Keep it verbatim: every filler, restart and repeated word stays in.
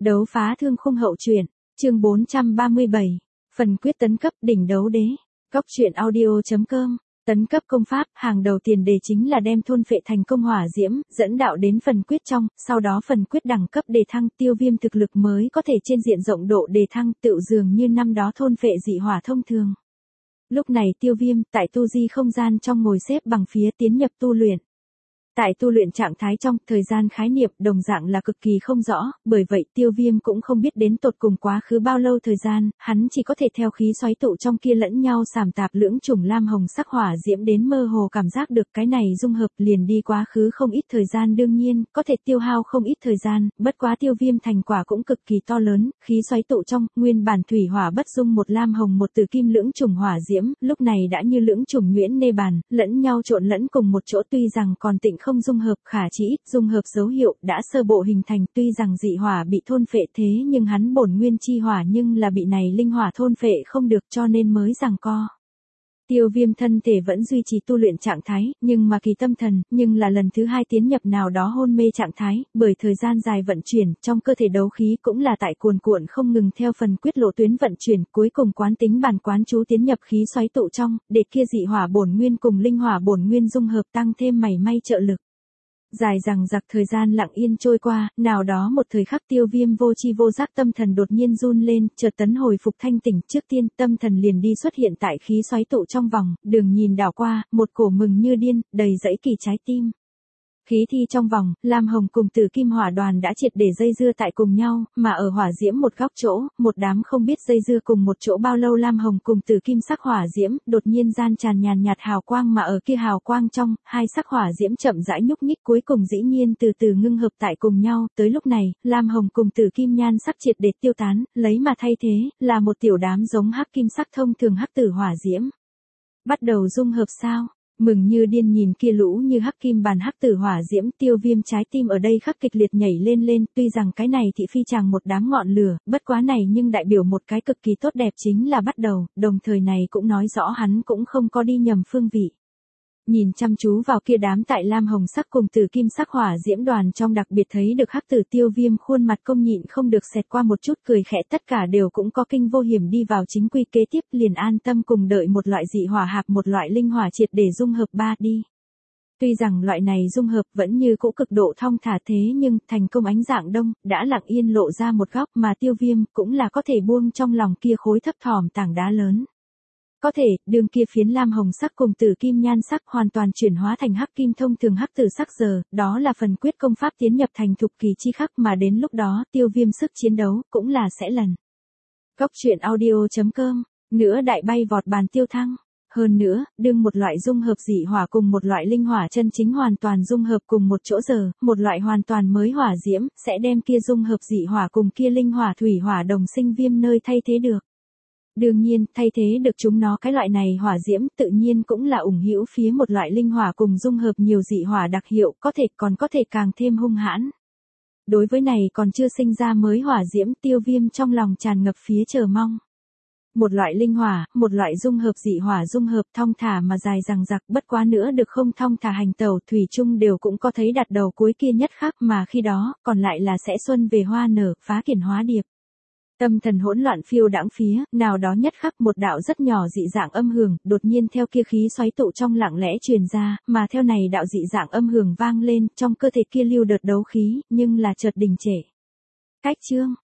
Đấu phá thương khung hậu truyện, chương bốn trăm ba mươi bảy, phần quyết tấn cấp đỉnh đấu đế. Góc truyện audio.com, tấn cấp công pháp, hàng đầu tiền đề chính là đem thôn phệ thành công hỏa diễm, dẫn đạo đến phần quyết trong, sau đó phần quyết đẳng cấp đề thăng, Tiêu Viêm thực lực mới có thể trên diện rộng độ đề thăng, tựu dường như năm đó thôn phệ dị hỏa thông thường. Lúc này Tiêu Viêm, tại tu di không gian trong ngồi xếp bằng phía tiến nhập tu luyện. Tại tu luyện trạng thái trong, thời gian khái niệm đồng dạng là cực kỳ không rõ, bởi vậy Tiêu Viêm cũng không biết đến tột cùng quá khứ bao lâu thời gian, hắn chỉ có thể theo khí xoáy tụ trong kia lẫn nhau sảm tạp lưỡng chủng lam hồng sắc hỏa diễm đến mơ hồ cảm giác được cái này dung hợp liền đi quá khứ không ít thời gian, đương nhiên, có thể tiêu hao không ít thời gian, bất quá Tiêu Viêm thành quả cũng cực kỳ to lớn, khí xoáy tụ trong, nguyên bản thủy hỏa bất dung một lam hồng một từ kim lưỡng chủng hỏa diễm, lúc này đã như lưỡng chủng nhuyễn nê bàn, lẫn nhau trộn lẫn cùng một chỗ, tuy rằng còn tịnh không dung hợp, khả chỉ ít dung hợp dấu hiệu đã sơ bộ hình thành, tuy rằng dị hỏa bị thôn phệ thế nhưng hắn bổn nguyên chi hỏa nhưng là bị này linh hỏa thôn phệ không được, cho nên mới giằng co. Tiêu Viêm thân thể vẫn duy trì tu luyện trạng thái, nhưng mà kỳ tâm thần, nhưng là lần thứ hai tiến nhập nào đó hôn mê trạng thái, bởi thời gian dài vận chuyển, trong cơ thể đấu khí cũng là tại cuồn cuộn không ngừng theo phần quyết lộ tuyến vận chuyển, cuối cùng quán tính bản quán chú tiến nhập khí xoáy tụ trong, để kia dị hỏa bổn nguyên cùng linh hỏa bổn nguyên dung hợp tăng thêm mảy may trợ lực. Dài rằng giặc thời gian lặng yên trôi qua, nào đó một thời khắc Tiêu Viêm vô chi vô giác tâm thần đột nhiên run lên, chợt tấn hồi phục thanh tỉnh, trước tiên tâm thần liền đi xuất hiện tại khí xoáy tụ trong vòng, đường nhìn đảo qua, một cổ mừng như điên, đầy dẫy kỳ trái tim. Khí thi trong vòng, lam hồng cùng tử kim hỏa đoàn đã triệt để dây dưa tại cùng nhau, mà ở hỏa diễm một góc chỗ, một đám không biết dây dưa cùng một chỗ bao lâu lam hồng cùng tử kim sắc hỏa diễm, đột nhiên gian tràn nhàn nhạt hào quang, mà ở kia hào quang trong, hai sắc hỏa diễm chậm rãi nhúc nhích, cuối cùng dĩ nhiên từ từ ngưng hợp tại cùng nhau, tới lúc này, lam hồng cùng tử kim nhan sắc triệt để tiêu tán, lấy mà thay thế, là một tiểu đám giống hắc kim sắc thông thường hắc tử hỏa diễm. Bắt đầu dung hợp sao? Mừng như điên nhìn kia lũ như hắc kim bàn hắc tử hỏa diễm, Tiêu Viêm trái tim ở đây khắc kịch liệt nhảy lên lên, tuy rằng cái này thị phi chàng một đám ngọn lửa, bất quá này nhưng đại biểu một cái cực kỳ tốt đẹp chính là bắt đầu, đồng thời này cũng nói rõ hắn cũng không có đi nhầm phương vị. Nhìn chăm chú vào kia đám tại lam hồng sắc cùng tử kim sắc hỏa diễm đoàn trong, đặc biệt thấy được hắc tử Tiêu Viêm khuôn mặt công nhịn không được xẹt qua một chút cười khẽ, tất cả đều cũng có kinh vô hiểm đi vào chính quy, kế tiếp liền an tâm cùng đợi một loại dị hỏa hạp một loại linh hỏa triệt để dung hợp ba đi. Tuy rằng loại này dung hợp vẫn như cũ cực độ thong thả thế nhưng thành công ánh dạng đông đã lặng yên lộ ra một góc mà Tiêu Viêm cũng là có thể buông trong lòng kia khối thấp thỏm tảng đá lớn. Có thể, đường kia phiến lam hồng sắc cùng tử kim nhan sắc hoàn toàn chuyển hóa thành hắc kim thông thường hắc tử sắc giờ, đó là phần quyết công pháp tiến nhập thành thục kỳ chi khắc, mà đến lúc đó Tiêu Viêm sức chiến đấu cũng là sẽ lần. Góc truyện audio.com, nữa đại bay vọt bàn tiêu thăng. Hơn nữa, đương một loại dung hợp dị hỏa cùng một loại linh hỏa chân chính hoàn toàn dung hợp cùng một chỗ giờ, một loại hoàn toàn mới hỏa diễm sẽ đem kia dung hợp dị hỏa cùng kia linh hỏa thủy hỏa đồng sinh viêm nơi thay thế được. Đương nhiên, thay thế được chúng nó cái loại này hỏa diễm tự nhiên cũng là ủng hữu phía một loại linh hỏa cùng dung hợp nhiều dị hỏa đặc hiệu, có thể còn có thể càng thêm hung hãn. Đối với này còn chưa sinh ra mới hỏa diễm, Tiêu Viêm trong lòng tràn ngập phía chờ mong. Một loại linh hỏa, một loại dung hợp dị hỏa dung hợp thong thả mà dài dằng dặc, bất quá nữa được không thong thả hành tẩu thủy chung đều cũng có thấy đặt đầu cuối kia nhất khắc, mà khi đó, còn lại là sẽ xuân về hoa nở, phá kiển hóa điệp. Tâm thần hỗn loạn phiêu đãng phía, nào đó nhất khắc một đạo rất nhỏ dị dạng âm hưởng, đột nhiên theo kia khí xoáy tụ trong lặng lẽ truyền ra, mà theo này đạo dị dạng âm hưởng vang lên, trong cơ thể kia lưu đợt đấu khí, nhưng là chợt đình trệ. Cách chương,